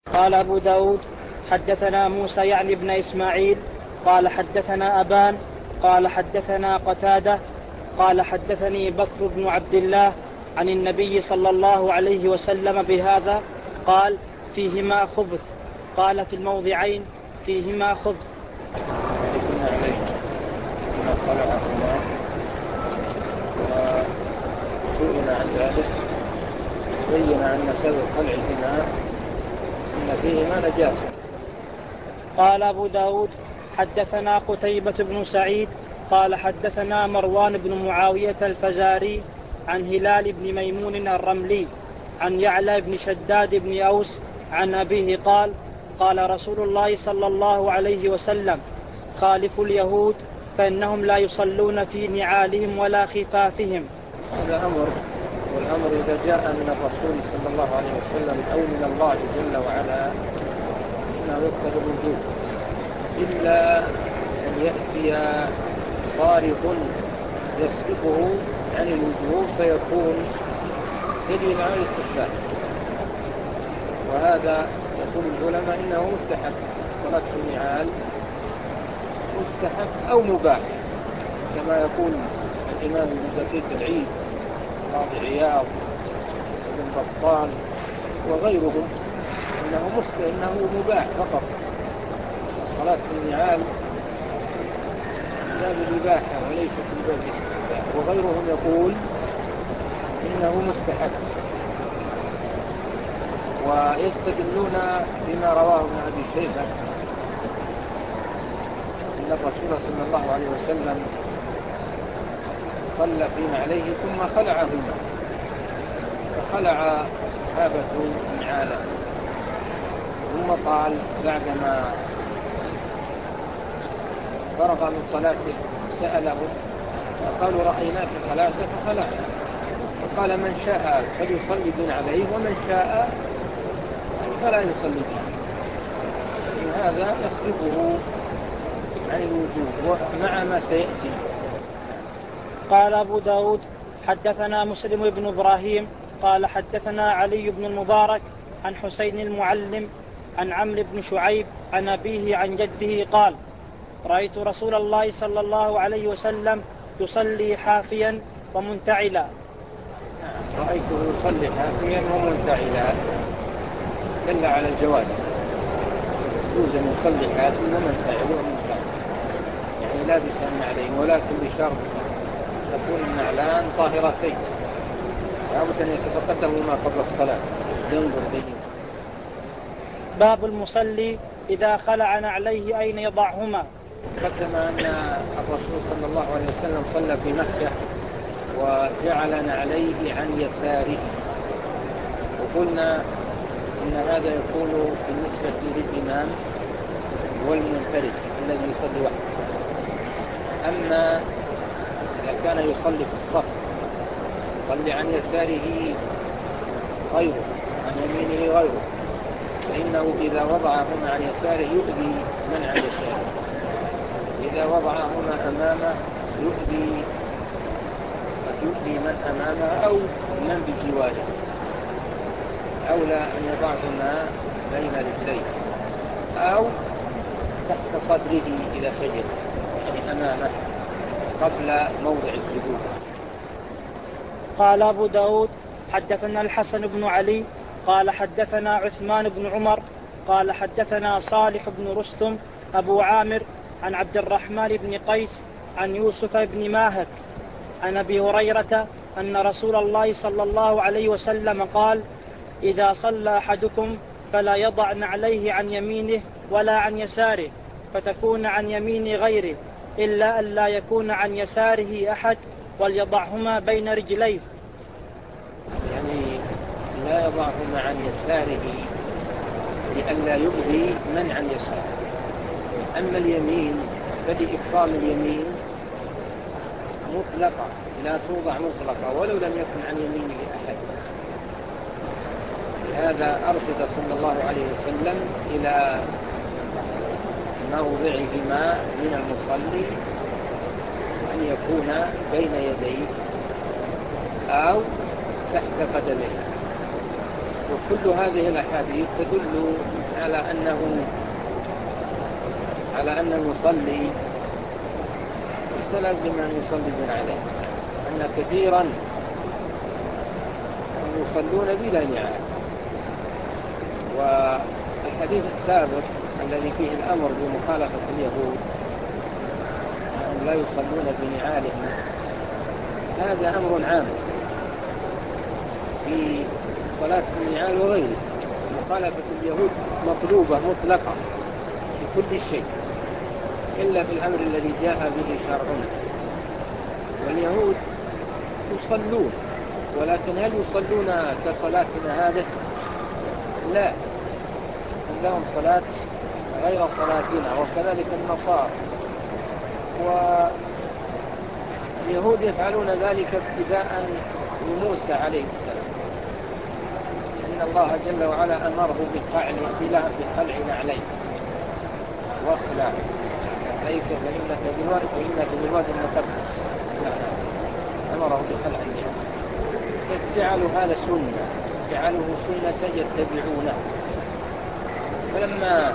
قال أبو داود حدثنا موسى يعني ابن إسماعيل قال حدثنا أبان قال حدثنا قتادة قال حدثني بكر بن عبد الله عن النبي صلى الله عليه وسلم بهذا قال فيهما خبث. قال في الموضعين فيهما خبث. وسئل عن ذلك بين أن سبب خلعهما إن فيهما نجاسة. قال أبو داود حدثنا قتيبة بن سعيد قال حدثنا مروان بن معاوية الفزاري عن هلال بن ميمون الرملي عن يعلى بن شداد بن أوس عن أبيه قال قال رسول الله صلى الله عليه وسلم خالفوا اليهود فإنهم لا يصلون في نعالهم ولا خفافهم. هذا أمر، والأمر إذا جاء من الرسول صلى الله عليه وسلم أو من الله جل وعلا إنه يقتضي الوجوب، إلا أن يأتي صارف يصرفه عن الوجوب فيكون دليل على الاستحباب، وهذا يقول العلماء إنه مستحب. صلاة النعال مستحب أو مباح، كما يقول الإمام ابن دقيق العيد قاضي عياض وابن بطال وغيرهم إنه مباح فقط. صلاة النعال من باب الإباحة وليس من باب الاستحباب، وغيرهم يقول إنه مستحب، ويستدلون بما رواه ابن أبي شيبة أن الرسول صلى الله عليه وسلم صلى في نعليه ثم خلعهما، فخلع الصحابة نعاله، ثم قال بعدما فرغ من صلاته سألهم فقالوا رأيناك خلعت فخلعنا، فقال من شاء فليصلي بنعليه ومن شاء فلا يصلي به. هذا يصرفه عن الوجوب مع ما سيأتي. قال أبو داود حدثنا مسلم بن إبراهيم قال حدثنا علي بن المبارك عن حسين المعلم عن عمرو بن شعيب عن أبيه عن جده قال رأيت رسول الله صلى الله عليه وسلم يصلي حافيا ومنتعلا. رأيته يصلي حافيا ومنتعلا دل على الجواز، يجوز أن يصلي حافي ومنتعل يعني لابسا عليه، ولكن بشرط تكون النعلان طاهرتين، لابد أن يتفقدهما قبل الصلاة ينظر بهما. باب المصلي إذا خلع نعليه أين يضعهما. قدم أن الرسول صلى الله عليه وسلم صلى في مكة وجعل نعليه عن يساره، وقلنا إن هذا يكون بالنسبة للإمام والمنفرد الذي يصلي وحده. أما إذا كان يصلي في الصف يصلي عن يساره غيره عن يمينه غيره، فإنه إذا وضعهما عن يساره يؤذي من عن يساره، إذا وضعهما أمامه يؤذي من أمامه أو من بجواره. أولى أن يضعهما بين رجليه أو تحت صدره إذا سجد، يعني أمامه قبل موضع السجود. قال أبو داود حدثنا الحسن بن علي قال حدثنا عثمان بن عمر قال حدثنا صالح بن رستم أبو عامر عن عبد الرحمن بن قيس عن يوسف بن ماهك عن أبي هريرة أن رسول الله صلى الله عليه وسلم قال إذا صلى أحدكم فلا يضع نعليه عن يمينه ولا عن يساره، فتكون عن يمين غيره، إلا أن لا يكون عن يساره أحد، وليضعهما بين رجليه. يعني لا يضعهما عن يساره لئلا يؤذي من عن يساره. أما اليمين فلإكرام اليمين مطلقة، لا توضع مطلقة ولو لم يكن عن يمينه أحد. لهذا أرشد صلى الله عليه وسلم إلى موضعهما من المصلي أن يكون بين يديه أو تحت قدميه، وكل هذه الأحاديث تدل على أن المصلي ليس لازم أن يصلي من عليه، أن كثيرا يصلون بلا نعال. والحديث السابق الذي فيه الأمر بمخالفة اليهود أن لا يصلون بنعالهم، هذا أمر عام في الصلاة بالنعال وغيره. مخالفة اليهود مطلوبة مطلقة في كل شيء إلا في الأمر الذي جاء به شرعنا. واليهود يصلون، ولكن هل يصلون كصلاتنا هذه؟ لا، عندهم صلاة غير صلاتنا، وكذلك النصارى. واليهود يفعلون ذلك ابتداء بموسى عليه السلام، إن الله جل وعلا أمره بخلع نعليه واخلع عليك فإنك بالواد المقدس، أمره بخلع النعل. جعلوا هذا سنة، جعلوه سنة يتبعونه. فلما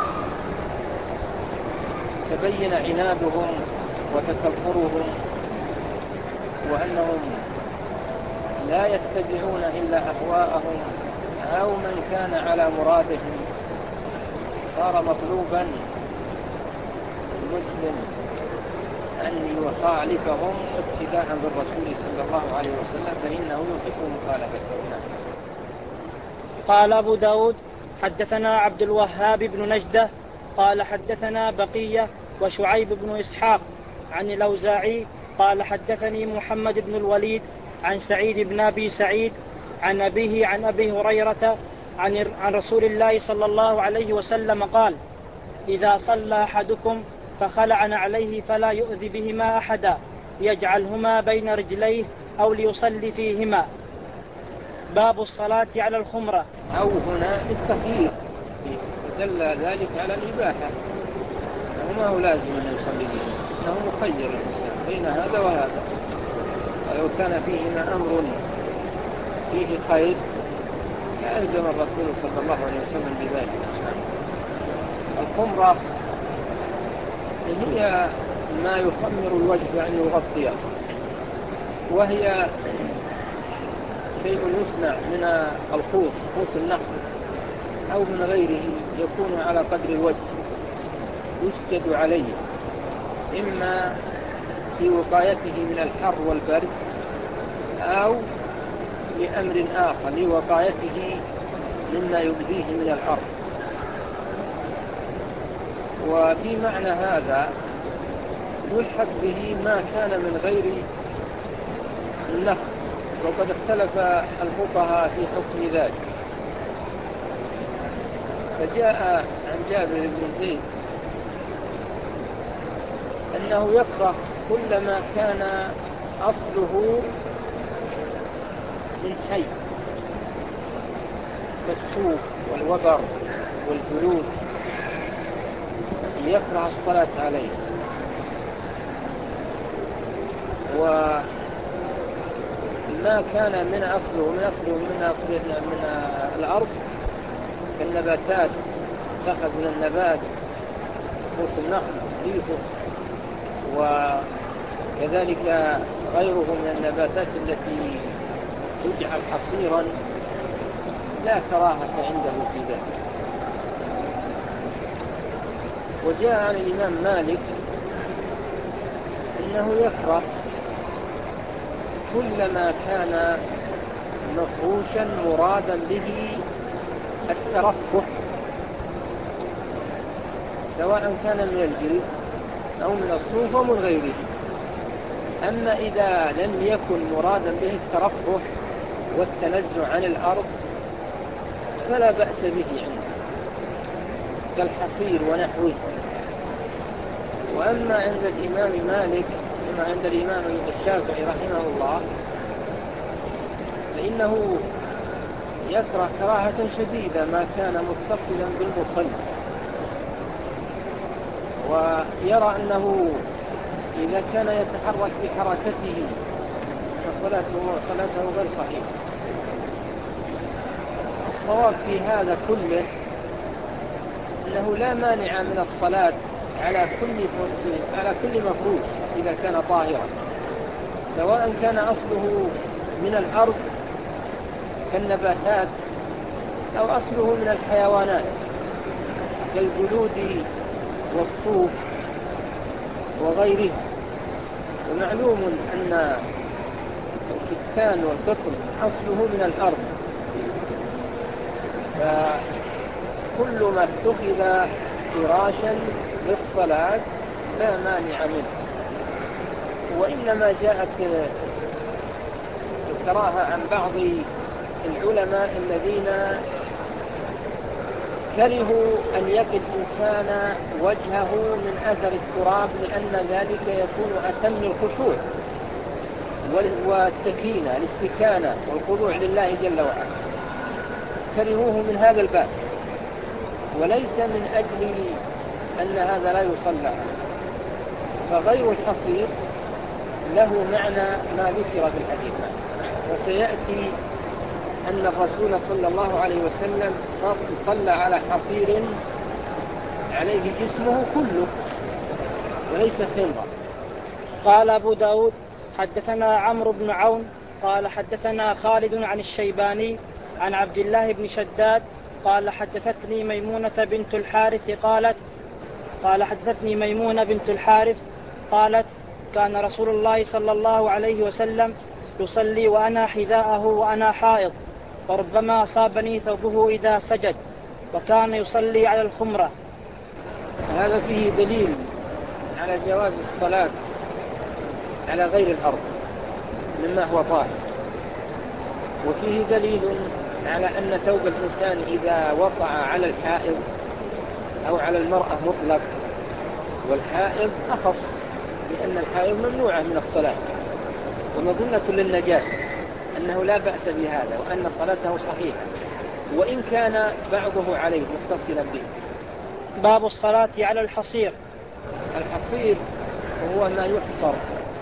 تبين عنادهم وتكبرهم وأنهم لا يتبعون إلا أهواءهم أو من كان على مرادهم، صار مطلوبا المسلم أن يخالفهم ابتداء بالرسول صلى الله عليه وسلم، فإنه يوقف مخالفتهم. قال أبو داود حدثنا عبد الوهاب بن نجدة قال حدثنا بقية وشعيب بن إسحاق عن الأوزاعي قال حدثني محمد بن الوليد عن سعيد بن أبي سعيد عن أبيه عن أبي هريرة عن رسول الله صلى الله عليه وسلم قال: إذا صلى أحدكم فخلع نعليه فلا يؤذي بهما أحدا يجعلهما بين رجليه أو ليصلي فيهما. باب الصلاة على الخمرة. أو هنا التخيير دل ذلك على الإباحة، وما هو لازم أن يصلي به، إنه مخير الإنسان بين هذا وهذا. ولو كان فيهما أمر فيه خير لألزم الرسول صلى الله عليه وسلم بذلك. الخمرة هي ما يخمر الوجه أن يغطيه، وهي شيء يصنع من الخوص، خوص النخل أو من غيره، يكون على قدر الوجه، يسجد عليه إما في وقايته من الحر والبرد أو لأمر آخر لوقايته مما يؤذيه من الأرض. وفي معنى هذا يلحق به ما كان من غير النخل، وقد اختلف الفقهاء في حكم ذلك. فجاء عن جابر بن زيد أنه يكره كل ما كان أصله من حي كالصوف والوبر والجلود، يكره الصلاة عليه. وما كان من أصله من الأرض كالنباتات، تأخذ من النبات خوص النخل ريحه، وكذلك غيره من النباتات التي تجعل حصيرا، لا كراهة عنده في ذلك. وجاء عن الإمام مالك أنه يكره كل ما كان مفروشا مرادا به الترفه، سواء كان من الجلد أو من الصوف أو من غيره. أما إذا لم يكن مرادا به الترفه والتنزع عن الأرض فلا بأس به عنده، كالحصير ونحوه. وأما عند الإمام مالك كما عند الإمام الشافعي رحمه الله فإنه يكره كراهة شديدة ما كان متصلا بالمصلي، ويرى أنه إذا كان يتحرك بحركته فصلاته غير صحيحة. والصواب في هذا كله أنه لا مانع من الصلاة على كل مفروش إذا كان طاهرا، سواء كان أصله من الأرض كالنباتات أو أصله من الحيوانات كالجلود والصوف وغيرها. ومعلوم أن الكتان والقطن أصله من الأرض، فكل ما اتخذ فراشا للصلاة لا مانع منه. وإنما جاءت الكراهة عن بعض العلماء الذين كرهوا أن يقي الإنسان وجهه من أثر التراب، لأن ذلك يكون أتم للخشوع والسكينة الاستكانة والخضوع لله جل وعلا، كرهوه من هذا الباب، وليس من أجل أن هذا لا يصلى عليه. فغير الحصير له معنى ما ذكر في الحديث، وسيأتي أن الرسول صلى الله عليه وسلم صلى على حصير عليه جسمه كله وليس خمرا. قال أبو داود حدثنا عمرو بن عون قال حدثنا خالد عن الشيباني عن عبد الله بن شداد قال حدثتني ميمونة بنت الحارث قالت كان رسول الله صلى الله عليه وسلم يصلي وأنا حذاءه وأنا حائض، وربما أصابني ثوبه إذا سجد، وكان يصلي على الخمرة. هذا فيه دليل على جواز الصلاة على غير الأرض مما هو طاهر، وفيه دليل على أن ثوب الإنسان إذا وقع على الحائض أو على المرأة مطلق، والحائض أخص، لأن الحائض ممنوعة من الصلاة ومظنة للنجاسة، أنه لا بأس بهذا وأن صلاته صحيحة وإن كان بعضه عليه متصلا به. باب الصلاة على الحصير. الحصير هو ما يحصر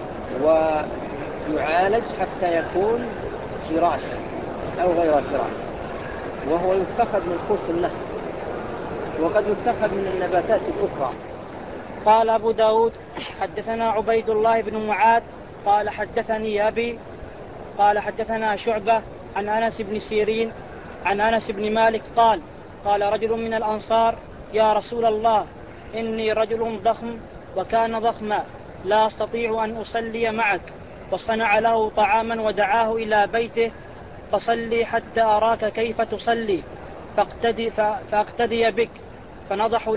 ويعالج حتى يكون فراشا أو غير فراش، وهو يتخذ من خص النخل وقد يتخذ من النباتات الأخرى. قال أبو داود حدثنا عبيد الله بن معاذ قال حدثني أبي قال حدثنا شعبة عن أنس بن سيرين عن أنس بن مالك قال رجل من الأنصار يا رسول الله إني رجل ضخم وكان ضخما لا أستطيع أن أصلي معك، وصنع له طعاما ودعاه إلى بيته فصلي حتى أراك كيف تصلي فاقتدي بك. فنضح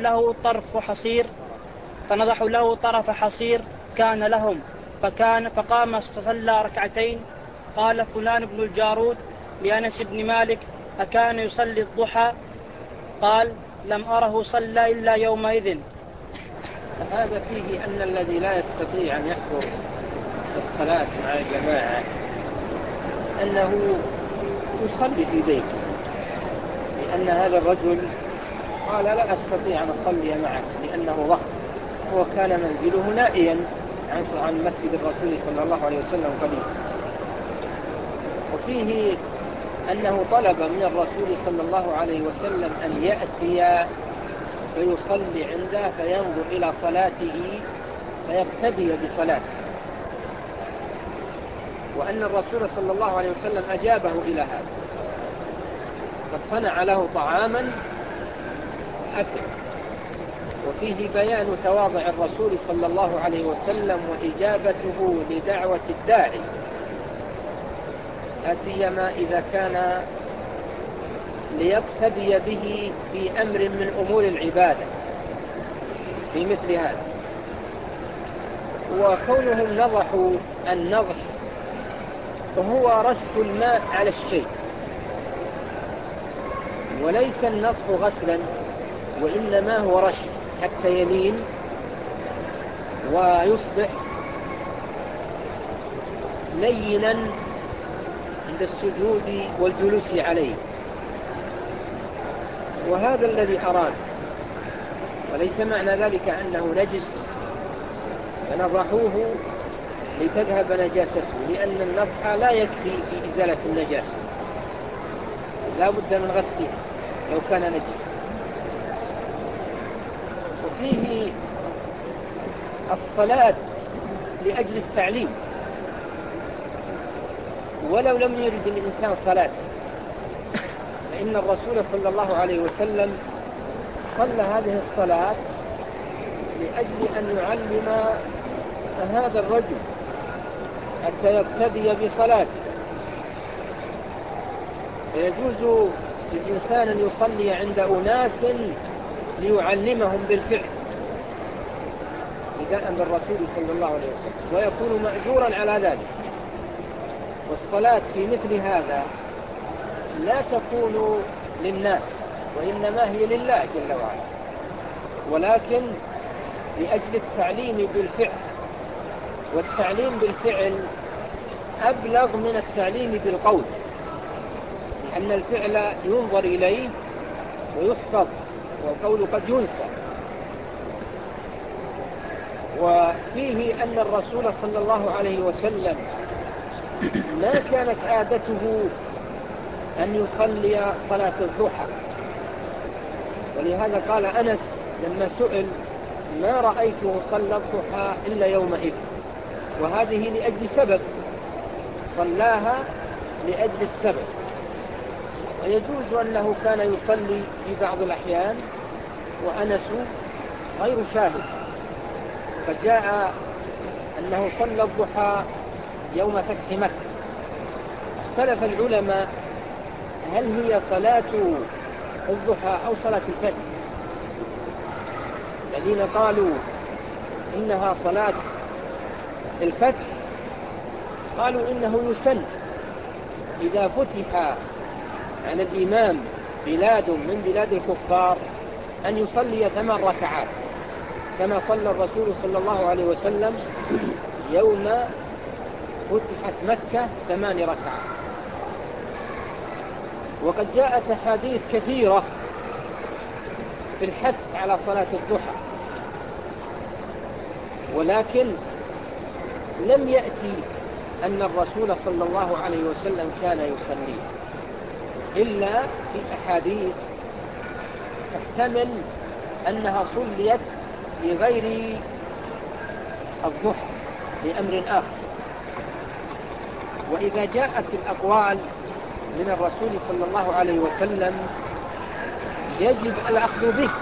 له طرف حصير كان لهم فقام فصلى ركعتين. قال فلان بن الجارود لأنس بن مالك أكان يصلي الضحى؟ قال لم أره صلى إلا يومئذ. هذا فيه أن الذي لا يستطيع أن يحضر الصلاة مع الجماعة أنه يصلي في بيته، لأن هذا الرجل قال لا أستطيع أن أصلي معك لأنه ضخم، هو كان منزله نائيا عن مسجد الرسول صلى الله عليه وسلم قليلا. وفيه أنه طلب من الرسول صلى الله عليه وسلم أن يأتي فيصلي عنده فينظر إلى صلاته فيقتدي بصلاته، وأن الرسول صلى الله عليه وسلم أجابه إلى هذا، قد صنع له طعاما أكل. وفيه بيان تواضع الرسول صلى الله عليه وسلم وإجابته لدعوة الداعي، لا سيما إذا كان ليقتدي به في أمر من أمور العبادة في مثل هذا. وكونهم نضحوا النضح هو رش الماء على الشيء، وليس النضح غسلا، وإنما هو رش حتى يلين ويصبح لينا عند السجود والجلوس عليه. وهذا الذي أراد، وليس معنى ذلك أنه نجس فنضحوه لتذهب نجاسته، لأن النضح لا يكفي في إزالة النجاسة، لا بد من غسله لو كان نجسا. وفيه الصلاة لأجل التعليم، ولو لم يرد الإنسان صلاة، فإن الرسول صلى الله عليه وسلم صلى هذه الصلاة لأجل أن يعلم هذا الرجل حتى يقتدي بصلاته. فيجوز للإنسان أن يصلي عند أناس ليعلمهم بالفعل ابتداء بالرسول صلى الله عليه وسلم، ويكون مأجورا على ذلك. والصلاة في مثل هذا لا تكون للناس، وإنما هي لله جل وعلا، ولكن لأجل التعليم بالفعل. والتعليم بالفعل أبلغ من التعليم بالقول، لأن الفعل ينظر إليه ويحفظ، والقول قد ينسى. وفيه أن الرسول صلى الله عليه وسلم ما كانت عادته أن يصلي صلاة الضحى، ولهذا قال أنس لما سئل: ما رأيته صلى الضحى إلا يومئذ. وهذه لأجل سبب، صلاها لأجل السبب. ويجوز أنه كان يصلي في بعض الأحيان وأنس غير شاهد، فجاء أنه صلى الضحى يوم فتح مكة. اختلف العلماء هل هي صلاة الضحى أو صلاة الفتح. الذين قالوا إنها صلاة الفتح قالوا إنه يسن إذا فتح على الإمام بلاد من بلاد الكفار أن يصلي 8 ركعات، كما صلى الرسول صلى الله عليه وسلم يوم فتحت مكة 8 ركعات. وقد جاءت أحاديث كثيرة في الحث على صلاة الضحى، ولكن لم يأتي أن الرسول صلى الله عليه وسلم كان يصلي إلا في أحاديث تحتمل أنها صليت لغير الضحى لأمر آخر. وإذا جاءت الأقوال من الرسول صلى الله عليه وسلم يجب الأخذ به،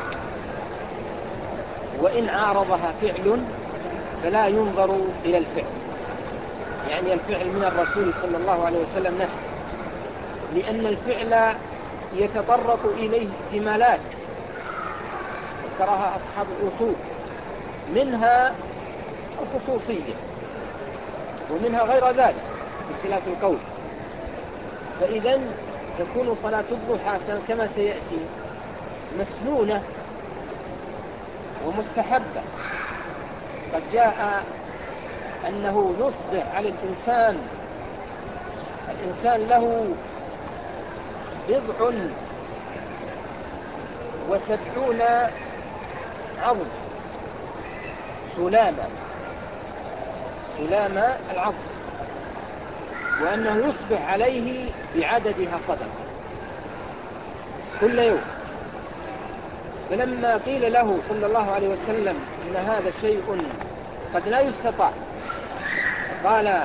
وإن عارضها فعل فلا ينظر إلى الفعل، يعني الفعل من الرسول صلى الله عليه وسلم نفسه، لأن الفعل يتطرق إليه احتمالات ذكرها أصحاب الأصول، منها الخصوصية ومنها غير ذلك بخلاف القول. فإذا تكون صلاة الضحى كما سيأتي مسنونة ومستحبة. قد جاء أنه يصبح على الإنسان له 70 عظم، سلامة العظم، وأنه يصبح عليه بعددها صدقة كل يوم. فلما قيل له صلى الله عليه وسلم إن هذا شيء قد لا يستطاع، قال: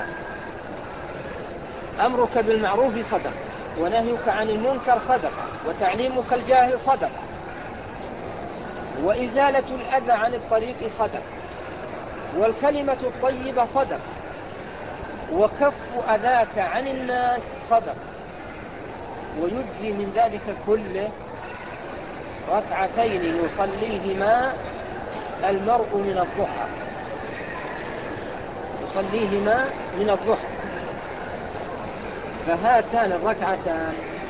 أمرك بالمعروف صدقة، ونهيك عن المنكر صدقة، وتعليمك الجاهل صدقة، وإزالة الأذى عن الطريق صدقة، والكلمة الطيبة صدقة، وكف أذاك عن الناس صدقة. ويجزي من ذلك كله 2 يصليهما المرء من الضحى، فهاتان الركعتان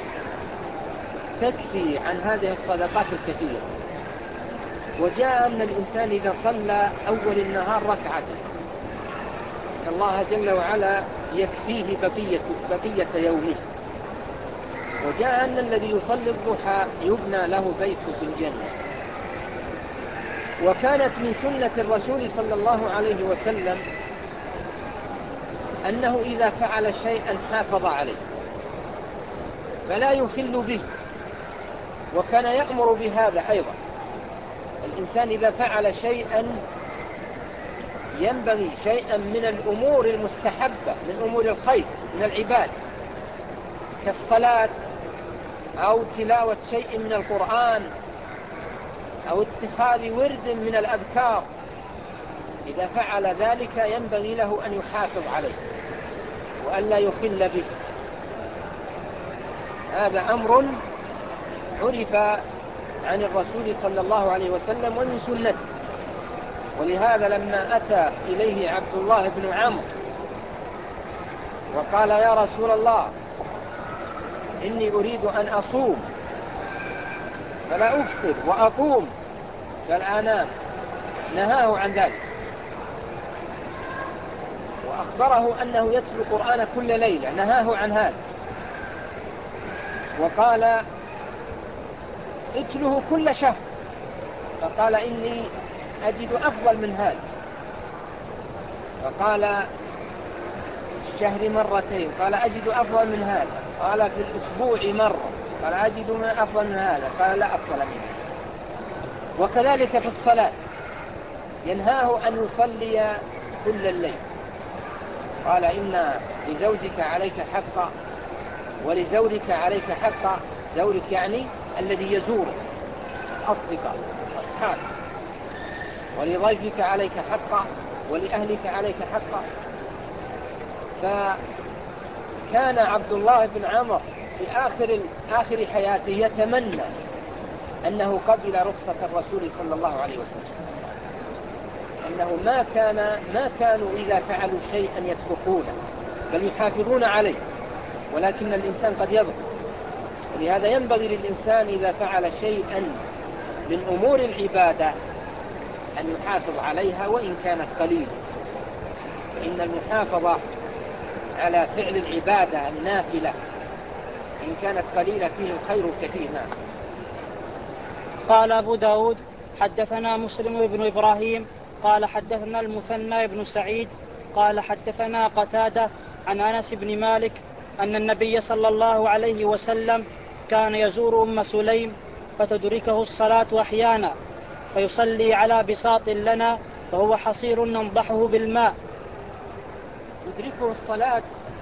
تكفي عن هذه الصدقات الكثيرة. وجاء أن الإنسان إذا صلى أول النهار ركعة الله جل وعلا يكفيه بقية يومه. وجاء أن الذي يصلي الضحى يبنى له بيت في الجنة. وكانت من سنة الرسول صلى الله عليه وسلم أنه إذا فعل شيئا حافظ عليه، فلا يخل به. وكان يأمر بهذا أيضا. الإنسان إذا فعل شيئا ينبغي شيئا من الأمور المستحبة من أمور الخير من العباد كالصلاة أو تلاوة شيء من القرآن أو اتخاذ ورد من الأذكار، إذا فعل ذلك ينبغي له أن يحافظ عليه وألا يخل به. هذا أمر عرف عن الرسول صلى الله عليه وسلم ومن سنته. ولهذا لما أتى إليه عبد الله بن عمرو وقال يا رسول الله إني أريد أن أصوم فلا أفطر وأقوم كالآنام، نهاه عن ذلك وأخبره أنه يتلو القرآن كل ليلة، نهاه عن هذا وقال اتله كل شهر، فقال إني أجد أفضل من هذا. فقال الشهر مرتين، قال أجد أفضل من هذا. قال في الأسبوع مرة، قال أجد أفضل من هذا. قال لا أفضل منه. وكذلك في الصلاة ينهاه أن يصلي كل الليل. قال إن لزوجك عليك حقا ولزورك عليك حقا، زورك يعني الذي يزورك أصدقاء أصحاب، ولضيفك عليك حقا ولأهلك عليك حقا. فكان عبد الله بن عمرو في آخر حياته يتمنى أنه قبل رخصة الرسول صلى الله عليه وسلم، أنه ما كانوا إذا فعلوا شيئا يتركونه بل يحافظون عليه، ولكن الإنسان قد يضعف. ولهذا ينبغي للإنسان إذا فعل شيئا من أمور العبادة أن يحافظ عليها وإن كانت قليلة. إن المحافظة على فعل العبادة النافلة إن كانت قليلة فيه الخير الكثير. نعم. قال أبو داود حدثنا مسلم بن إبراهيم قال حدثنا المثنى بن سعيد قال حدثنا قتادة عن أنس بن مالك أن النبي صلى الله عليه وسلم كان يزور أم سليم فتدركه الصلاة أحيانا فيصلي على بساط لنا فهو حصير ننضحه بالماء. تدركه الصلاة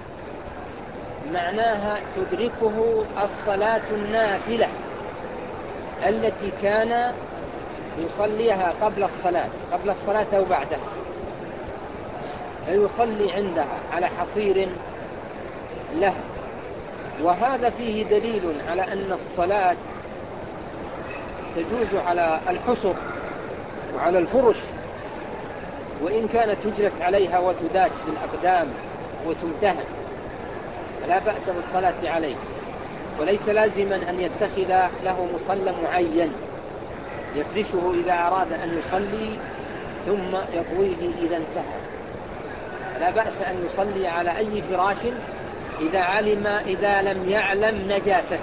معناها تدركه الصلاة النافلة التي كان يصليها قبل الصلاة أو بعدها، فيصلي عندها على حصير له. وهذا فيه دليل على أن الصلاة تجوز على الحصر وعلى الفرش، وإن كانت تجلس عليها وتداس بالأقدام وتمتهن فلا بأس بالصلاة عليه. وليس لازما أن يتخذ له مصلى معين يفرشه إذا أراد أن يصلي ثم يطويه إذا انتهى. فلا بأس أن يصلي على أي فراش إذا لم يعلم نجاسته.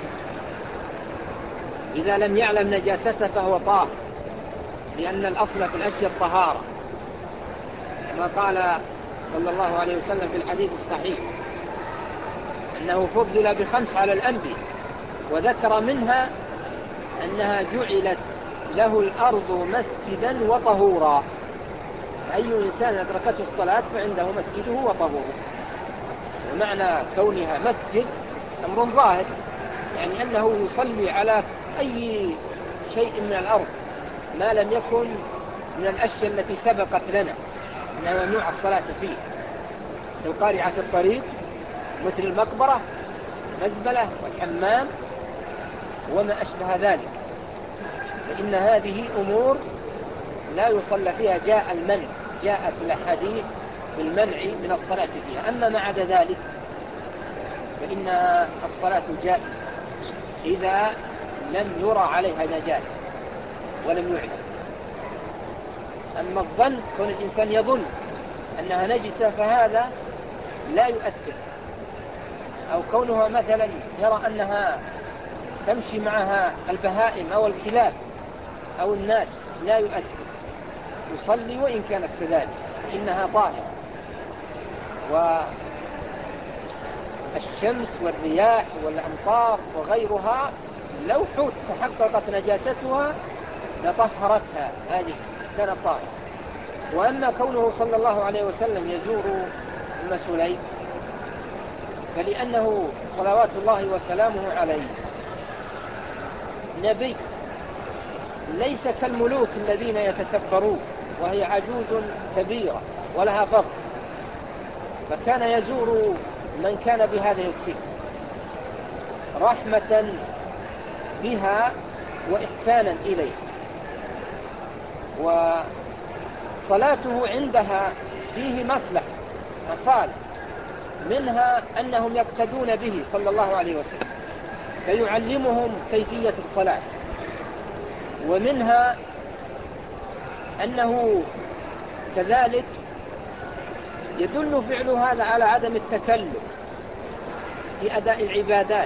إذا لم يعلم نجاسته فهو طاهر، لأن الأصل في الأشياء الطهارة، كما قال صلى الله عليه وسلم في الحديث الصحيح أنه فضل ب5 على الأنبياء، وذكر منها أنها جعلت له الأرض مسجدا وطهورا. أي إنسان أدركته الصلاة فعنده مسجده وطهوره. ومعنى كونها مسجد أمر ظاهر، يعني أنه يصلي على أي شيء من الأرض ما لم يكن من الأشياء التي سبقت لنا أنها ممنوع الصلاة فيه، كقارعة الطريق مثل المقبرة المزبلة والحمام وما أشبه ذلك، فإن هذه أمور لا يصلى فيها. جاءت الأحاديث بالمنع من الصلاة فيها. أما ما عدا ذلك فإن الصلاة جائزة إذا لم يرى عليها نجاسة ولم يعلم. أما الظن، كون الإنسان يظن أنها نجسة فهذا لا يؤثر، أو كونها مثلا يرى أنها تمشي معها البهائم أو الكلاب أو الناس لا يؤثر، يصلي وإن كانت كذلك إنها طاهرة. الشمس والرياح والأمطار وغيرها لو تحققت نجاستها لطهرتها، هذه كانت طاهرة. وأما كونه صلى الله عليه وسلم يزور أم سليم فلأنه صلوات الله وسلامه عليه نبي ليس كالملوك الذين يتكبرون، وهي عجوز كبيرة ولها فضل، فكان يزور من كان بهذه الصفة رحمة بها وإحسانا إليه. وصلاته عندها فيه مصالح، منها أنهم يقتدون به صلى الله عليه وسلم فيعلمهم كيفية الصلاة، ومنها أنه كذلك يدل فعل هذا على عدم التكلف في أداء العبادات.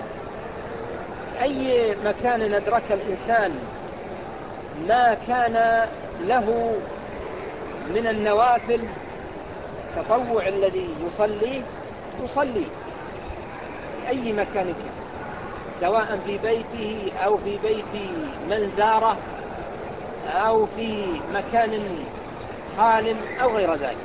أي مكان أدرك الإنسان ما كان له من النوافل التطوع الذي يصلي أي مكان كان، سواء في بيته أو في بيت من زاره أو في مكان خال أو غير ذلك.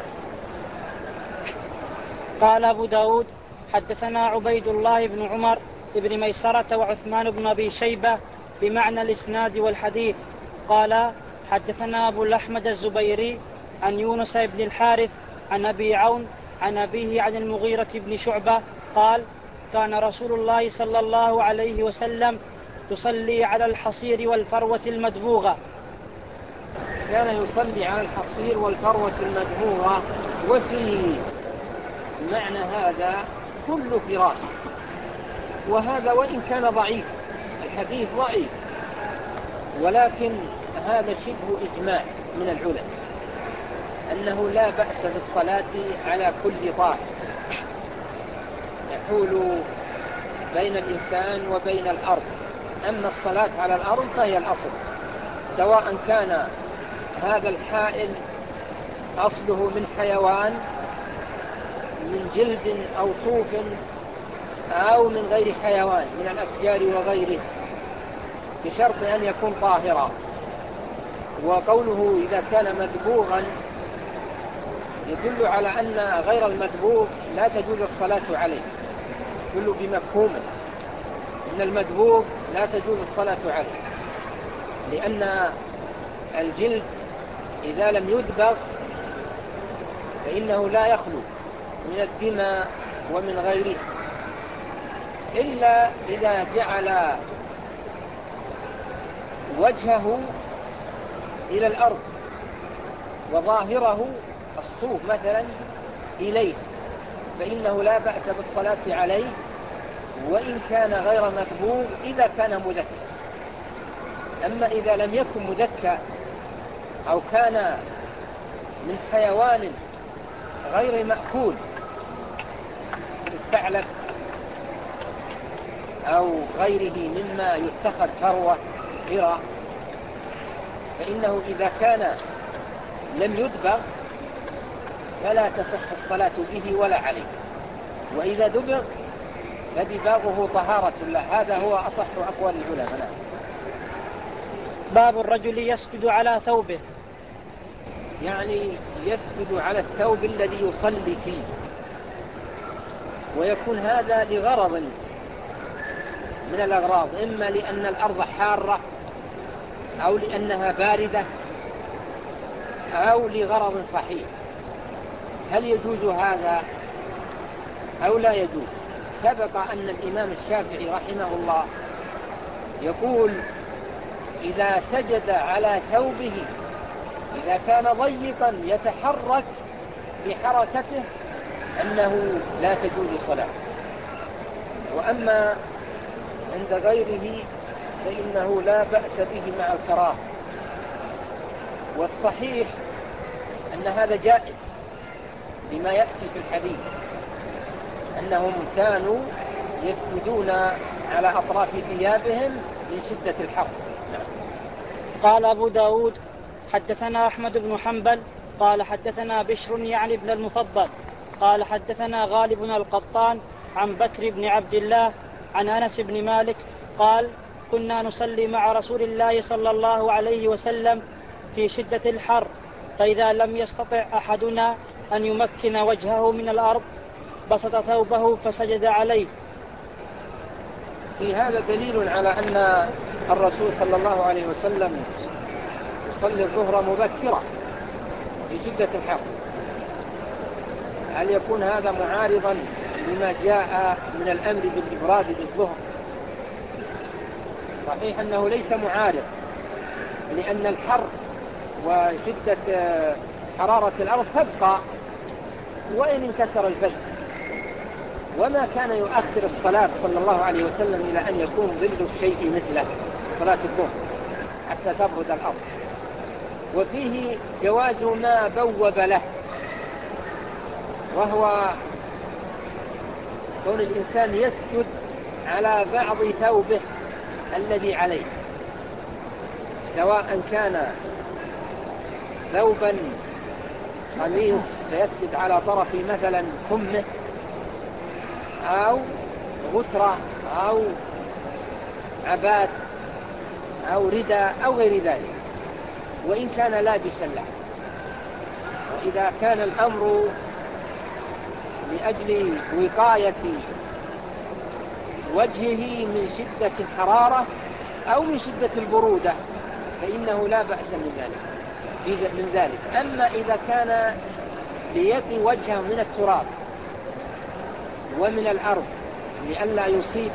قال أبو داود حدثنا عبيد الله بن عمر بن ميسرة وعثمان بن أبي شيبة بمعنى الإسناد والحديث. قال حدثنا أبو الأحمد الزبيري عن يونس بن الحارث عن أبي عون عن أبيه عن المغيرة بن شعبة قال كان رسول الله صلى الله عليه وسلم يصلي على الحصير والفروة المدبوغة. كان يصلي على الحصير والفروة المدبوغة، وفي معنى هذا كل فراش، وهذا وإن كان ضعيف، الحديث ضعيف، ولكن هذا شبه إجماع من العلماء أنه لا بأس بالصلاة على كل طاهر يحول بين الإنسان وبين الأرض. أما الصلاة على الأرض فهي الأصل، سواء كان هذا الحائل أصله من حيوان من جلد أو صوف أو من غير حيوان من الأشجار وغيره، بشرط أن يكون طاهرا. وقوله إذا كان مدبوغا يدل على أن غير المدبوغ لا تجوز الصلاة عليه، كله بمفهومه إن المدبوغ لا تجوز الصلاة عليه، لأن الجلد إذا لم يدبغ فإنه لا يخلو من الدماء ومن غيره، إلا إذا جعل وجهه إلى الأرض وظاهره الصوف مثلا إليه، فإنه لا بأس بالصلاة عليه وإن كان غير مدبوغ إذا كان مذكى. أما إذا لم يكن مذكى أو كان من حيوان غير مأكول الثعلب أو غيره مما يتخذ فروة هرة، فإنه إذا كان لم يدبغ فلا تصح الصلاة به ولا عليه، وإذا دبغ فدباغه طهارة له. هذا هو أصح أقوال العلماء. باب الرجل يسجد على ثوبه، يعني يسجد على الثوب الذي يصلي فيه، ويكون هذا لغرض من الأغراض، إما لأن الأرض حارة أو لأنها باردة أو لغرض صحيح. هل يجوز هذا أو لا يجوز؟ سبق أن الإمام الشافعي رحمه الله يقول إذا سجد على ثوبه إذا كان ضيقا يتحرك بحركته أنه لا تجوز صلاة، وأما عند غيره فإنه لا بأس به مع الكراهة. والصحيح أن هذا جائز لما يأتي في الحديث أنهم كانوا يسجدون على أطراف ثيابهم من شدة الحر. قال أبو داود حدثنا أحمد بن حنبل قال حدثنا بشر يعني ابن المفضل قال حدثنا غالب القطان عن بكر بن عبد الله عن أنس بن مالك قال كنا نصلي مع رسول الله صلى الله عليه وسلم في شدة الحر، فإذا لم يستطع أحدنا أن يمكن وجهه من الأرض بسط ثوبه فسجد عليه. في هذا دليل على أن الرسول صلى الله عليه وسلم يصلي الظهر مبكرا في شدة الحر. هل يكون هذا معارضا لما جاء من الأمر بالإبراد بالظهر؟ صحيح أنه ليس معارض، لأن الحر وشدة حرارة الأرض تبقى وإن انكسر الفجر، وما كان يؤخر الصلاة صلى الله عليه وسلم إلى أن يكون ظل الشيء مثله صلاة الظهر حتى تبرد الأرض. وفيه جواز ما بوب له، وهو كون الإنسان يسجد على بعض ثوبه الذي عليه، سواء كان ثوبا قميص فيسجد على طرف مثلا كمه، أو غترة أو عبات أو رداء أو غير ذلك، وإن كان لابسا له. وإذا كان الأمر لأجل وقاية وجهه من شدة الحرارة أو من شدة البرودة فإنه لا بأس من ذلك. أما إذا كان ليقي وجهه من التراب ومن الأرض لئلا يصيب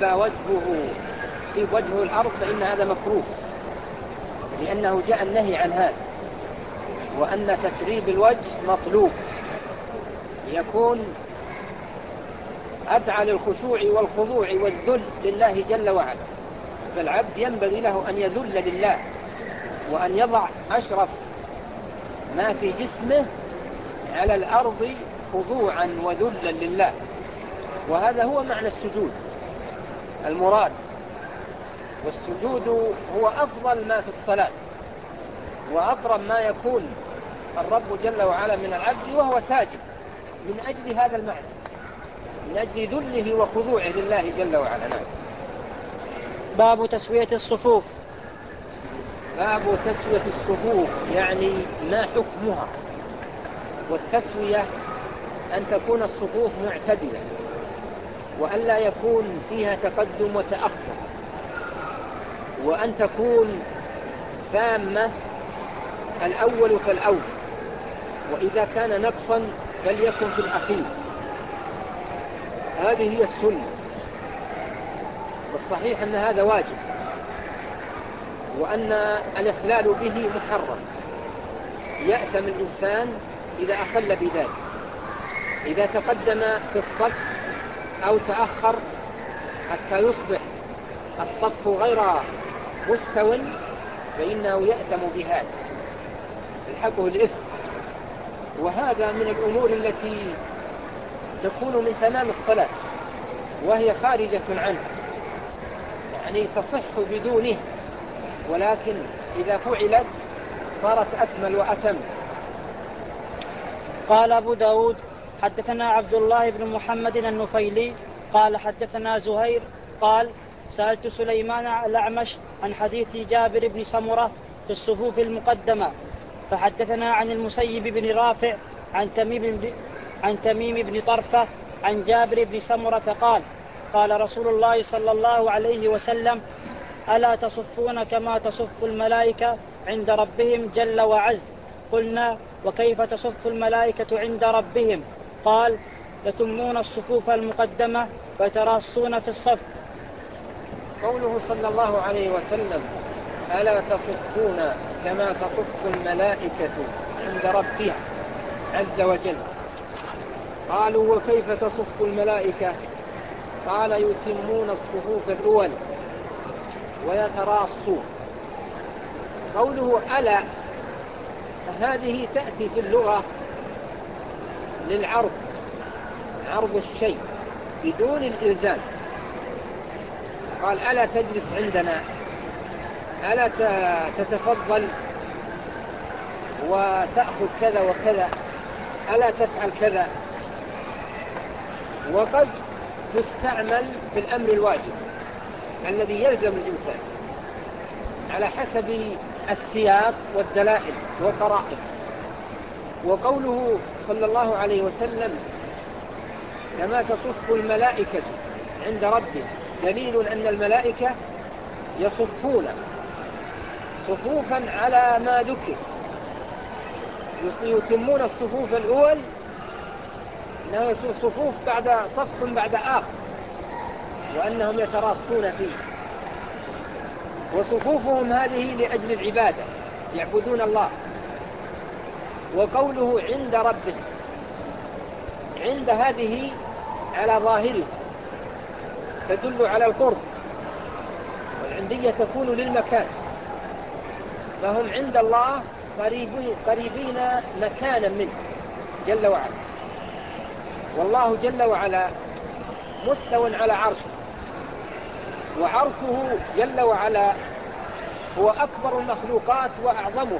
وجهه الأرض فإن هذا مكروه، لأنه جاء النهي عن هذا، وأن تكريب الوجه مطلوب يكون أدعى للخشوع والخضوع والذل لله جل وعلا. فالعبد ينبغي له أن يذل لله وأن يضع أشرف ما في جسمه على الأرض خضوعا وذلا لله، وهذا هو معنى السجود المراد. والسجود هو أفضل ما في الصلاة وأقرب ما يكون الرب جل وعلا من العبد وهو ساجد، من أجل هذا المعنى، من أجل ذله وخضوعه لله جل وعلا. نعم. باب تسوية الصفوف. باب تسوية الصفوف يعني ما حكمها. والتسوية أن تكون الصفوف معتدلة، وأن لا يكون فيها تقدم وتأخر، وأن تكون تامة الأول فالأول، وإذا كان نقصا فليكن في الأخير. هذه هي السنة، والصحيح أن هذا واجب، وأن الإخلال به محرم، يأثم الإنسان إذا أخل بذلك، إذا تقدم في الصف أو تأخر حتى يصبح الصف غير مستو فإنه يأثم بهذا، يلحقه الإثم. وهذا من الأمور التي تكون من تمام الصلاة وهي خارجة عنه، يعني تصح بدونه، ولكن إذا فعلت صارت أكمل وأتم. قال أبو داود حدثنا عبد الله بن محمد النفيلي قال حدثنا زهير قال سألت سليمان الأعمش عن حديث جابر بن سمرة في الصفوف المقدمة، فحدثنا عن المسيب بن رافع عن تميم بن طرفة عن جابر بن سمرة قال قال رسول الله صلى الله عليه وسلم ألا تصفون كما تصف الملائكة عند ربهم جل وعز؟ قلنا وكيف تصف الملائكة عند ربهم؟ قال يتمون الصفوف المقدمة ويتراصون في الصف. قوله صلى الله عليه وسلم ألا تصفون كما تصف الملائكة عند ربها عز وجل، قالوا وكيف تصف الملائكة؟ قال يتمون الصفوف الأول ويتراصون. قوله ألا هذه تأتي في اللغة للعرض، عرض الشيء بدون الإلزام. قال ألا تجلس عندنا، ألا تتفضل وتأخذ كذا وكذا، ألا تفعل كذا. وقد تستعمل في الأمر الواجب الذي يلزم الإنسان على حسب السياق والدلائل والقرائن. وقوله صلى الله عليه وسلم كما تصف الملائكة عند ربه دليل أن الملائكة يصفون صفوفا على ما ذكر، يتمون الصفوف الأول، إنه صفوف بعد صف بعد آخر، وأنهم يتراصون فيه، وصفوفهم هذه لأجل العبادة يعبدون الله. وقوله عند ربه، عند هذه على ظاهره تدل على القرب، والعندية تكون للمكان، فهم عند الله قريبين مكانا منه جل وعلا. والله جل وعلا مستو على عرشه، وعرشه جل وعلا هو أكبر المخلوقات وأعظمه،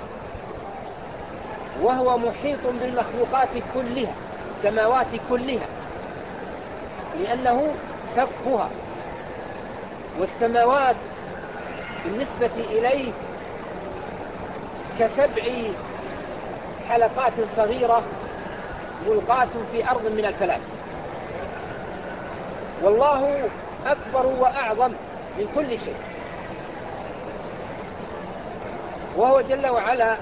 وهو محيط بالمخلوقات كلها، السماوات كلها، لأنه سقفها، والسماوات بالنسبة إليه كسبع حلقات صغيرة ملقاة في أرض من الفلك. والله أكبر وأعظم من كل شيء، وهو جل وعلا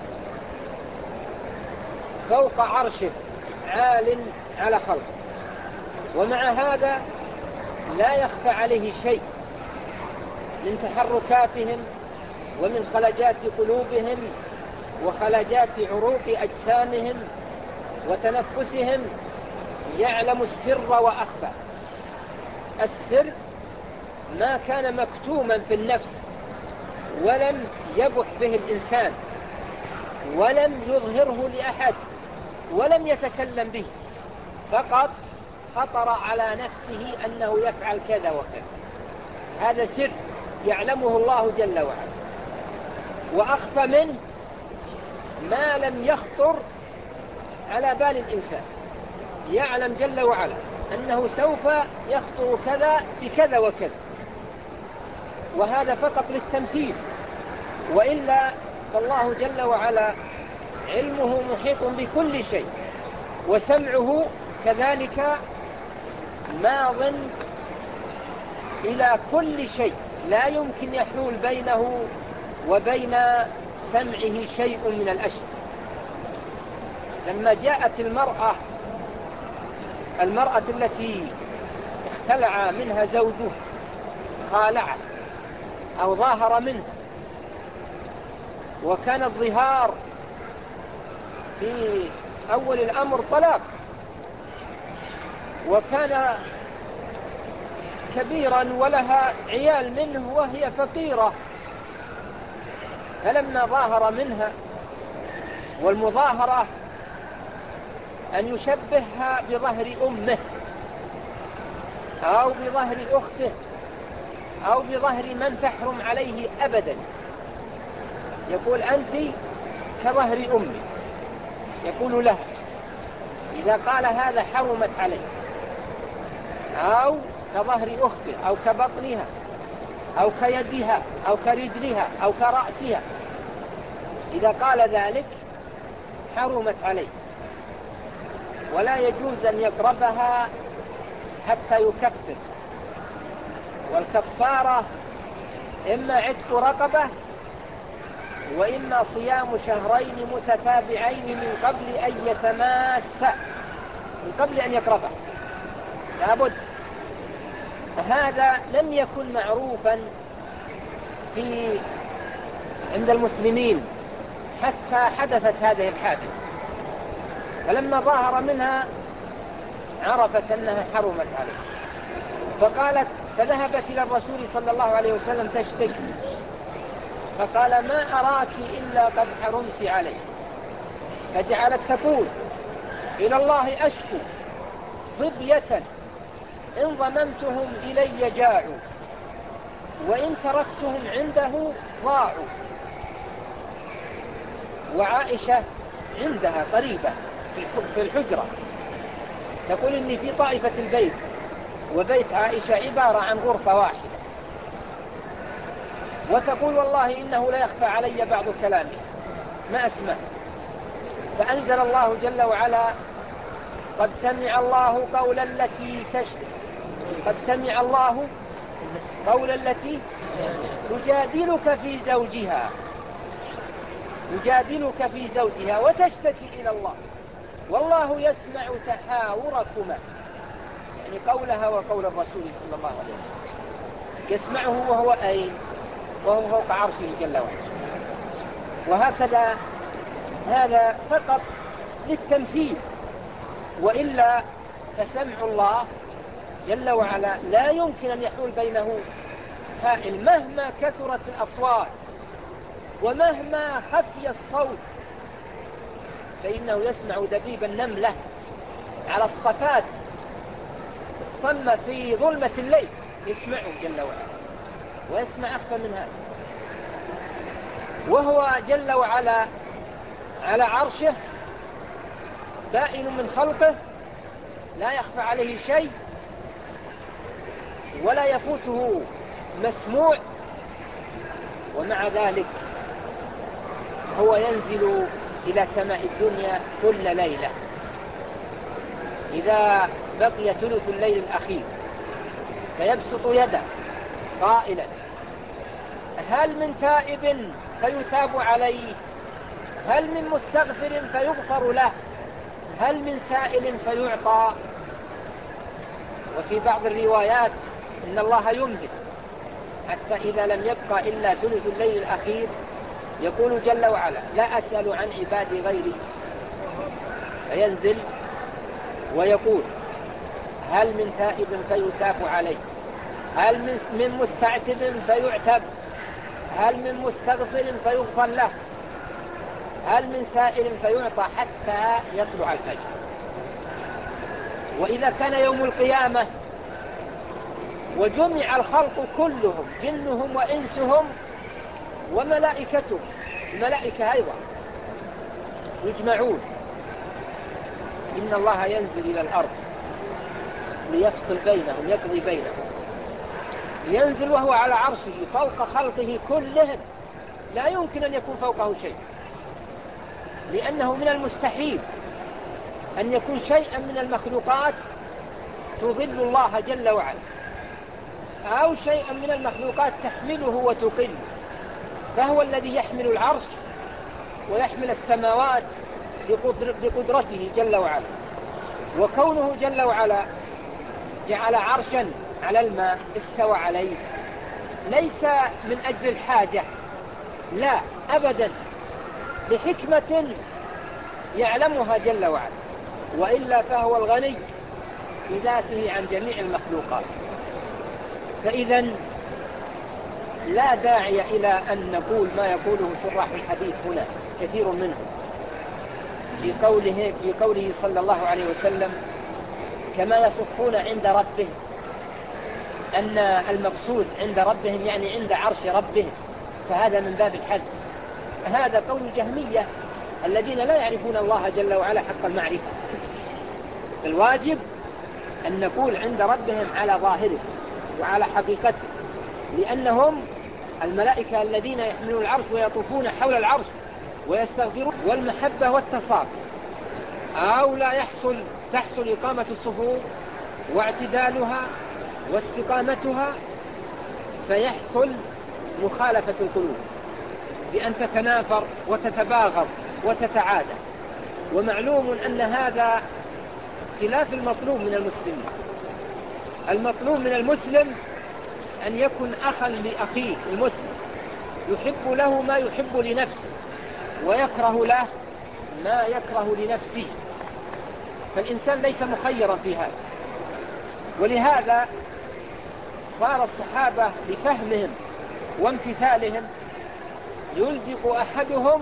فوق عرشه عال على خلقه، ومع هذا لا يخفى عليه شيء من تحركاتهم ومن خلجات قلوبهم وخلجات عروق أجسامهم وتنفسهم، يعلم السر وأخفى. السر ما كان مكتوما في النفس ولم يبح به الإنسان ولم يظهره لأحد ولم يتكلم به، فقط خطر على نفسه أنه يفعل كذا وكذا. هذا سر يعلمه الله جل وعلا. وأخفى منه ما لم يخطر على بال الإنسان، يعلم جل وعلا أنه سوف يخطر كذا بكذا وكذا، وهذا فقط للتمثيل، وإلا فالله جل وعلا علمه محيط بكل شيء، وسمعه كذلك ماض إلى كل شيء، لا يمكن يحول بينه وبين سمعه شيء من الأشياء. لما جاءت المرأة التي اختلع منها زوجه، خالعه أو ظاهر منه، وكان الظهار في أول الأمر طلاق، وكان كبيرا ولها عيال منه وهي فقيرة، فلما ظاهر منها، والمظاهرة أن يشبهها بظهر أمه أو بظهر أخته أو بظهر من تحرم عليه أبدا، يقول أنت كظهر أمي، يقول لها إذا قال هذا حرمت عليه، أو كظهر أخته أو كبطنها أو كيدها أو كرجلها أو كرأسها، إذا قال ذلك حرمت عليه، ولا يجوز أن يقربها حتى يكفر. والكفارة إما عتق رقبة، وإما صيام شهرين متتابعين من قبل أن يتماس، من قبل أن يقربه، لابد. هذا لم يكن معروفا عند المسلمين حتى حدثت هذه الحادثة، فلما ظهر منها عرفت أنها حرمت عليه، فذهبت إلى الرسول صلى الله عليه وسلم تشتكي، فقال ما أراك إلا قد حرمت عليه، فجعلت تقول إلى الله أشكو صبية إن ضممتهم إلي جاعوا، وإن تركتهم عنده ضاعوا. وعائشة عندها قريبة في الحجرة تقول إني في طائفة البيت وبيت عائشة عبارة عن غرفة واحدة، وتقول والله إنه لا يخفى علي بعض كلامه ما أسمع. فأنزل الله جل وعلا: قد سمع الله قول التي قد سمع الله قول التي تجادلك في زوجها وتشتكي إلى الله والله يسمع تحاوركما، يعني قولها وقول الرسول صلى الله عليه وسلم. يسمعه وهو أين؟ وهو فوق عرشه جل وعلا. وهكذا هذا فقط للتمثيل، وإلا فسمع الله جل وعلا لا يمكن أن يحول بينه حائل، مهما كثرت الأصوات ومهما خفي الصوت، فإنه يسمع دبيب النملة على الصفات الصمة في ظلمة الليل، يسمعه جل وعلا ويسمع أخفى من هذا. وهو جل وعلا على عرشه بائن من خلقه، لا يخفى عليه شيء ولا يفوته مسموع، ومع ذلك هو ينزل إلى سماء الدنيا كل ليلة إذا بقي ثلث الليل الأخير، فيبسط يده قائلا: هل من تائب فيتاب عليه؟ هل من مستغفر فيغفر له؟ هل من سائل فيعطى؟ وفي بعض الروايات إن الله يمهل حتى إذا لم يبقى إلا ثلث الليل الأخير يقول جل وعلا: لا أسأل عن عبادي غيري، فينزل ويقول: هل من تائب فيتاب عليه؟ هل من مستعتب فيعتب؟ هل من مستغفر فيغفر له؟ هل من سائل فيعطى؟ حتى يطلع الفجر. وإذا كان يوم القيامة وجمع الخلق كلهم جنهم وإنسهم وملائكتهم، الملائكة أيضا يجمعون، إن الله ينزل إلى الأرض ليفصل بينهم، يقضي بينهم. ينزل وهو على عرشه فوق خلقه كلهم، لا يمكن أن يكون فوقه شيء، لأنه من المستحيل أن يكون شيئا من المخلوقات تضل الله جل وعلا، أو شيئا من المخلوقات تحمله وتقل، فهو الذي يحمل العرش ويحمل السماوات بقدرته جل وعلا. وكونه جل وعلا جعل عرشا على الماء استوى عليه ليس من أجل الحاجة، لا أبدا، لحكمة يعلمها جل وعلا، وإلا فهو الغني بذاته عن جميع المخلوقات. فإذا لا داعي إلى أن نقول ما يقوله شراح الحديث هنا كثير منه في قوله صلى الله عليه وسلم: كما يصفون عند ربهم، أن المقصود عند ربهم يعني عند عرش ربهم، فهذا من باب الحد. هذا قول الجهمية الذين لا يعرفون الله جل وعلا حق المعرفة. الواجب أن نقول عند ربهم على ظاهره وعلى حقيقته، لأنهم الملائكة الذين يحملون العرش ويطوفون حول العرش ويستغفرون، والمحبة والتصافي، أو لا تحصل إقامة الصفوف واعتدالها واستقامتها، فيحصل مخالفة القلوب بأن تتنافر وتتباغض وتتعادى. ومعلوم أن هذا خلاف المطلوب من المسلمين. المطلوب من المسلم أن يكون أخا لأخيه المسلم، يحب له ما يحب لنفسه ويكره له ما يكره لنفسه، فالإنسان ليس مخيرا في هذا. ولهذا صار الصحابة لفهمهم وامتثالهم يلزق أحدهم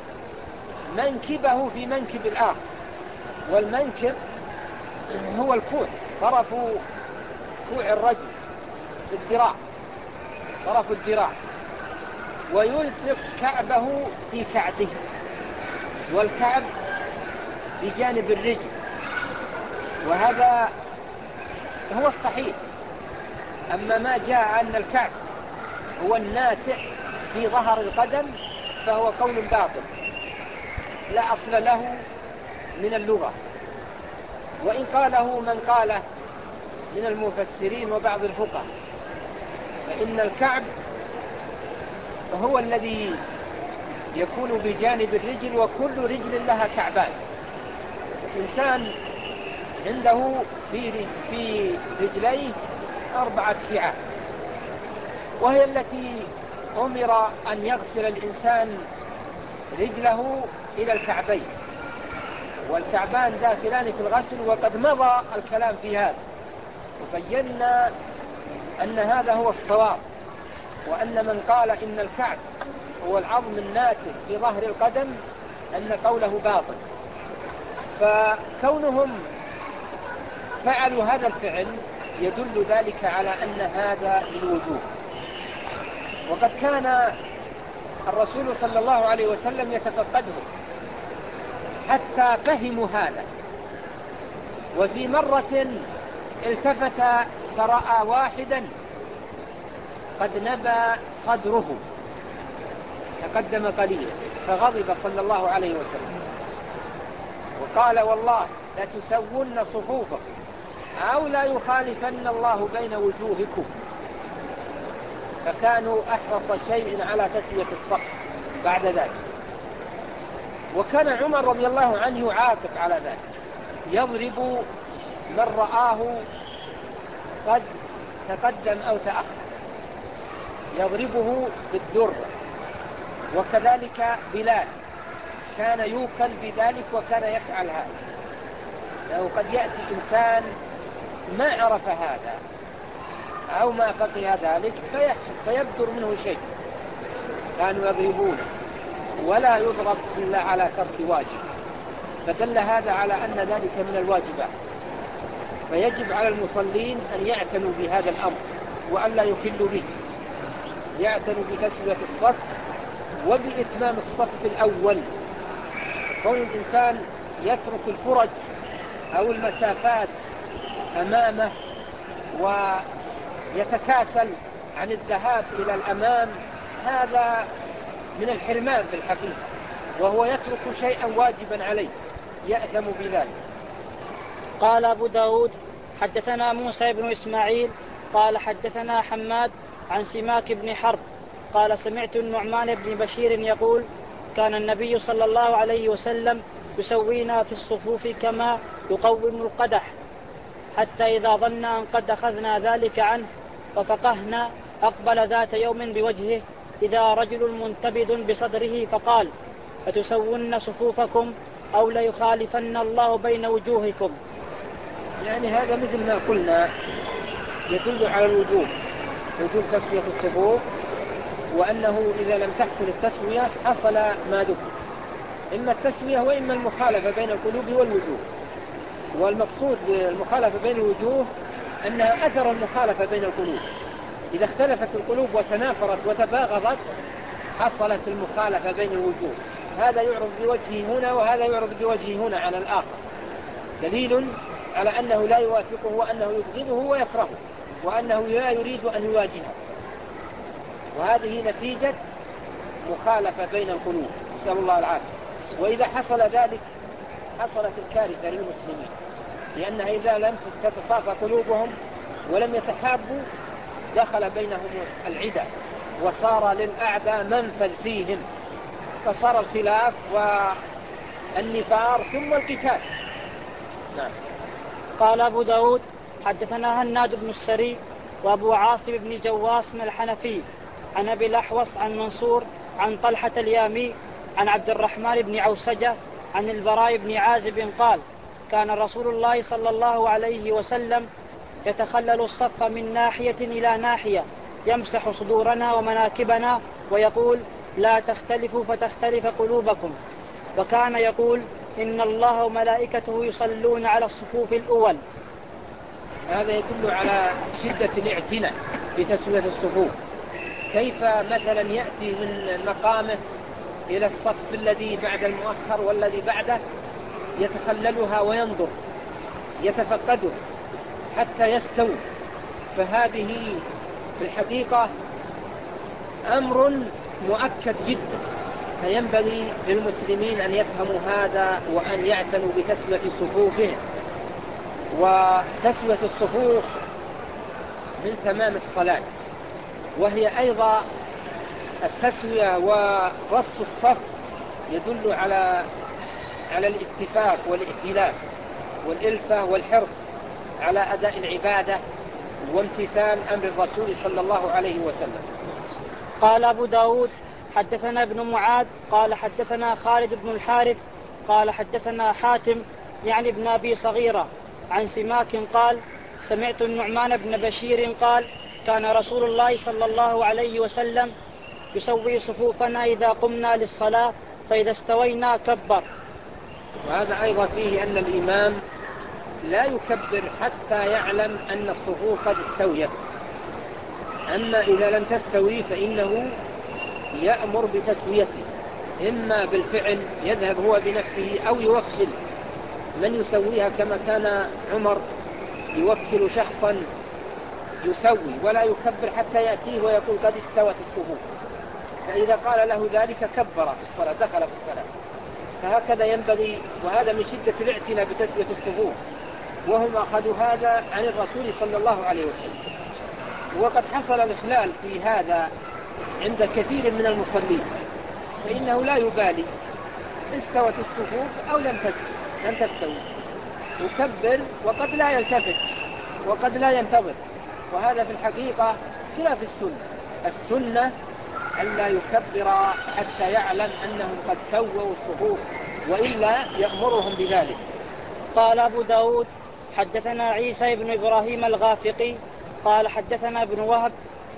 منكبه في منكب الآخر، والمنكب هو الكوع، طرف كوع الرجل في الذراع، طرف الذراع، ويلصق كعبه في كعبه، والكعب بجانب الرجل، وهذا هو الصحيح. أما ما جاء أن الكعب هو الناتئ في ظهر القدم فهو قول باطل لا أصل له من اللغة، وإن قاله من قاله من المفسرين وبعض الفقهاء، فإن الكعب هو الذي يكون بجانب الرجل، وكل رجل لها كعبان. إنسان عنده في رجليه 4 كعاب، وهي التي أمر أن يغسل الإنسان رجله إلى الكعبين، والكعبان داخلان في الغسل، وقد مضى الكلام في هذا وبينا أن هذا هو الصواب، وأن من قال إن الكعب هو العظم الناتج في ظهر القدم أن قوله باطل. فكونهم فعلوا هذا الفعل يدل ذلك على أن هذا للوجوب، وقد كان الرسول صلى الله عليه وسلم يتفقدهم حتى فهموا هذا. وفي مرة التفت فرأى واحدا قد نبى صدره تقدم قليلا، فغضب صلى الله عليه وسلم وقال والله لتسون صفوفكم أو لا يخالفن الله بين وجوهكم، فكانوا أحرص شيء على تسوية الصف بعد ذلك. وكان عمر رضي الله عنه يعاقب على ذلك، يضرب من رآه قد تقدم أو تأخر يضربه بالدر، وكذلك بلال كان يوكل بذلك وكان يفعل هذا، لأنه قد يأتي إنسان ما عرف هذا أو ما فقه ذلك فيبدر منه شيء، كانوا يضربونه ولا يضرب إلا على ترك واجب، فدل هذا على أن ذلك من الواجبات. فيجب على المصلين أن يعتنوا بهذا الأمر وأن لا يخلوا به، يعتنوا بتسوية الصف وبإتمام الصف الأول. كون الإنسان يترك الفرج أو المسافات أمامه ويتكاسل عن الذهاب إلى الأمام، هذا من الحرمان في الحقيقة، وهو يترك شيئا واجبا عليه يأثم بذلك. قال أبو داود حدثنا موسى بن إسماعيل قال حدثنا حماد عن سماك بن حرب قال سمعت النعمان بن بشير يقول كان النبي صلى الله عليه وسلم يسوينا في الصفوف كما يقوم القدح، حتى إذا ظن أن قد أخذنا ذلك عنه وفقهنا أقبل ذات يوم بوجهه إذا رجل منتبذ بصدره فقال أتسون صفوفكم أو ليخالفن الله بين وجوهكم. يعني هذا مثل ما قلنا يدل على الوجوب، وجوب تسوية الصفوف، وأنه إذا لم تحصل التسوية حصل ما ذكر، إما التسوية وإما المخالفة بين القلوب والوجوه. والمقصود بالمخالفة بين الوجوه أنها أثر المخالفة بين القلوب، إذا اختلفت القلوب وتنافرت وتباغضت حصلت المخالفة بين الوجوه، هذا يعرض بوجهه هنا وهذا يعرض بوجهه هنا على الآخر، دليل على أنه لا يوافقه وأنه يبغضه ويكرهه وأنه لا يريد أن يواجهه، وهذه نتيجة مخالفة بين القلوب، نسأل الله العافية. وإذا حصل ذلك حصلت الكارثة للمسلمين، لأنها إذا لم تتصافى قلوبهم ولم يتحابوا دخل بينهم العدى وصار للأعداء منفذ فيهم، فصار الخلاف والنفار ثم القتال. نعم. قال أبو داود حدثنا هناد بن السري وأبو عاصم بن جواس الحنفي عن أبي الأحوص عن منصور عن طلحة اليامي عن عبد الرحمن بن عوسجة عن البراء بن عازب قال كان رسول الله صلى الله عليه وسلم يتخلل الصف من ناحية إلى ناحية يمسح صدورنا ومناكبنا ويقول لا تختلفوا فتختلف قلوبكم، وكان يقول إن الله وملائكته يصلون على الصفوف الأول. هذا يدل على شدة الاعتناء بتسوية الصفوف، كيف مثلا يأتي من مقامه إلى الصف الذي بعد المؤخر والذي بعده يتخللها وينظر يتفقده حتى يستووا. فهذه في الحقيقة أمر مؤكد جدا، فينبغي للمسلمين أن يفهموا هذا وأن يعتنوا بتسوية صفوفهم. وتسوية الصفوف من تمام الصلاة، وهي أيضا التسوية ورص الصف يدل على الاتفاق والائتلاف والإلفة والحرص على أداء العبادة وامتثال أمر الرسول صلى الله عليه وسلم. قال أبو داود حدثنا ابن معاذ قال حدثنا خالد بن الحارث قال حدثنا حاتم يعني ابن أبي صغيرة عن سماك قال سمعت النعمان بن بشير قال كان رسول الله صلى الله عليه وسلم يسوي صفوفنا إذا قمنا للصلاة فإذا استوينا كبر. وهذا أيضا فيه أن الإمام لا يكبر حتى يعلم أن الصفوف قد استويت. أما إذا لم تستوي فإنه يأمر بتسويته، إما بالفعل يذهب هو بنفسه أو يوكل من يسويها، كما كان عمر يوكل شخصا يسوي ولا يكبر حتى يأتيه ويقول قد استوت الصفوف، فإذا قال له ذلك كبر في الصلاة، دخل في الصلاة. فهكذا ينبغي، وهذا من شدة الاعتناء بتسوية الصفوف، وهم أخذوا هذا عن الرسول صلى الله عليه وسلم. وقد حصل الإخلال في هذا عند كثير من المصلين، فإنه لا يبالي استوت الصفوف أو لم تستوي، يكبر وقد لا يلتفت وقد لا ينتظر، وهذا في الحقيقة خلاف السنة. السنة ألا يكبر حتى يعلم أنهم قد سووا الصفوف، وإلا يأمرهم بذلك. قال أبو داود حدثنا عيسى بن إبراهيم الغافقي قال حدثنا ابن وهب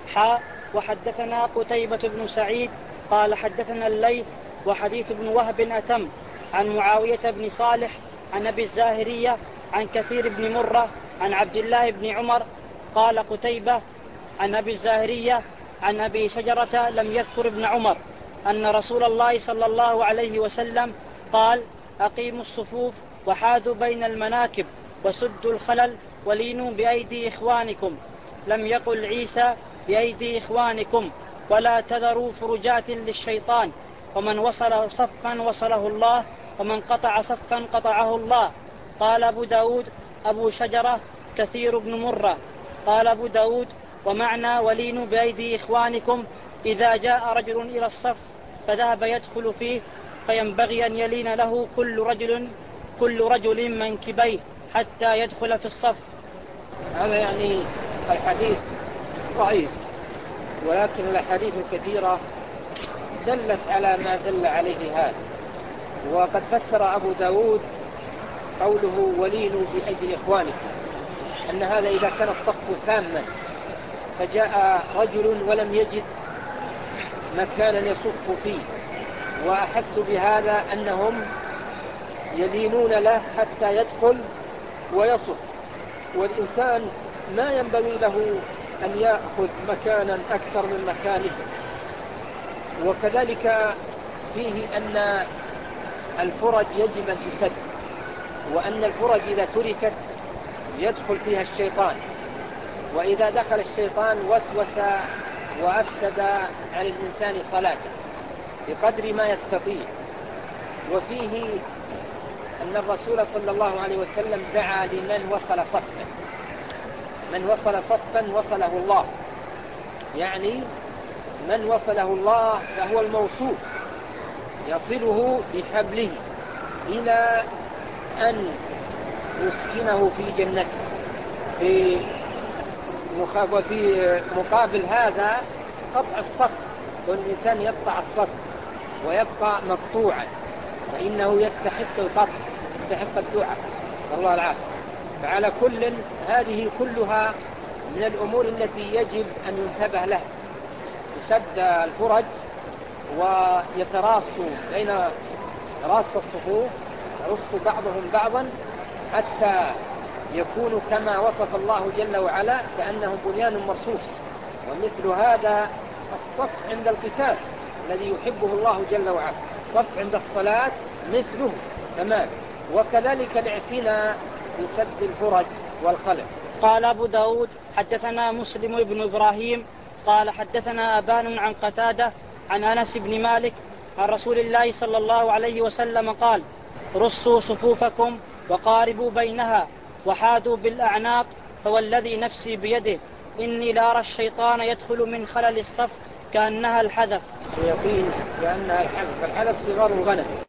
وحدثنا قتيبة بن سعيد قال حدثنا الليث وحديث ابن وهب أتم عن معاوية بن صالح عن أبي الزاهرية عن كثير بن مرة عن عبد الله بن عمر. قال قتيبة عن أبي الزاهرية عن أبي شجرة لم يذكر ابن عمر أن رسول الله صلى الله عليه وسلم قال أقيموا الصفوف وحاذوا بين المناكب وسدوا الخلل ولينوا بأيدي إخوانكم. لم يقل عيسى بأيدي إخوانكم ولا تذروا فرجات للشيطان، ومن وصل صفا وصله الله ومن قطع صفا قطعه الله. قال أبو داود أبو شجرة كثير بن مرة. قال أبو داود ومعنى ولينوا بأيدي إخوانكم إذا جاء رجل إلى الصف فذهب يدخل فيه فينبغي أن يلين له كل رجل منكبيه حتى يدخل في الصف. هذا يعني الحديث ضعيف، ولكن الأحاديث الكثيرة دلت على ما دل عليه هذا. وقد فسر أبو داود قوله ولينوا بأيدي إخوانكم أن هذا إذا كان الصف تاما فجاء رجل ولم يجد مكانا يصف فيه، وأحسوا بهذا أنهم يلينون له حتى يدخل ويصف. والإنسان ما ينبغي له أن يأخذ مكانا أكثر من مكانه. وكذلك فيه أن الفرج يجب أن تسد، وأن الفرج إذا تركت يدخل فيها الشيطان، وإذا دخل الشيطان وسوس وأفسد عن الإنسان صلاته بقدر ما يستطيع. وفيه أن الرسول صلى الله عليه وسلم دعا لمن وصل صفا، من وصل صفا وصله الله، يعني من وصله الله فهو الموصول يصله بحبله إلى أن يسكنه في جنته. في مقابل هذا قطع الصف، والإنسان يقطع الصف ويبقى مقطوعا فإنه يستحق القطع، يستحق الدعاء، والله العافية. فعلى كل هذه كلها من الأمور التي يجب أن ينتبه لها. يسد الفرج ويتراص بين راس الصفوف، يرص بعضهم بعضا حتى يكونوا كما وصف الله جل وعلا كأنهم بنيان مرصوص. ومثل هذا الصف عند القتال الذي يحبه الله جل وعلا، الصف عند الصلاة مثله تمام. وكذلك الاعتناء بسد الفرج والخلل. قال أبو داود حدثنا مسلم بن إبراهيم قال حدثنا أبان عن قتادة عن أنس بن مالك عن رسول الله صلى الله عليه وسلم قال رصوا صفوفكم وقاربوا بينها وحاذوا بالأعناق فوالذي نفسي بيده إني لأرى الشيطان يدخل من خلل الصف كأنها الحذف. يقين كأنها الحذف، الحذف صغار الغنم.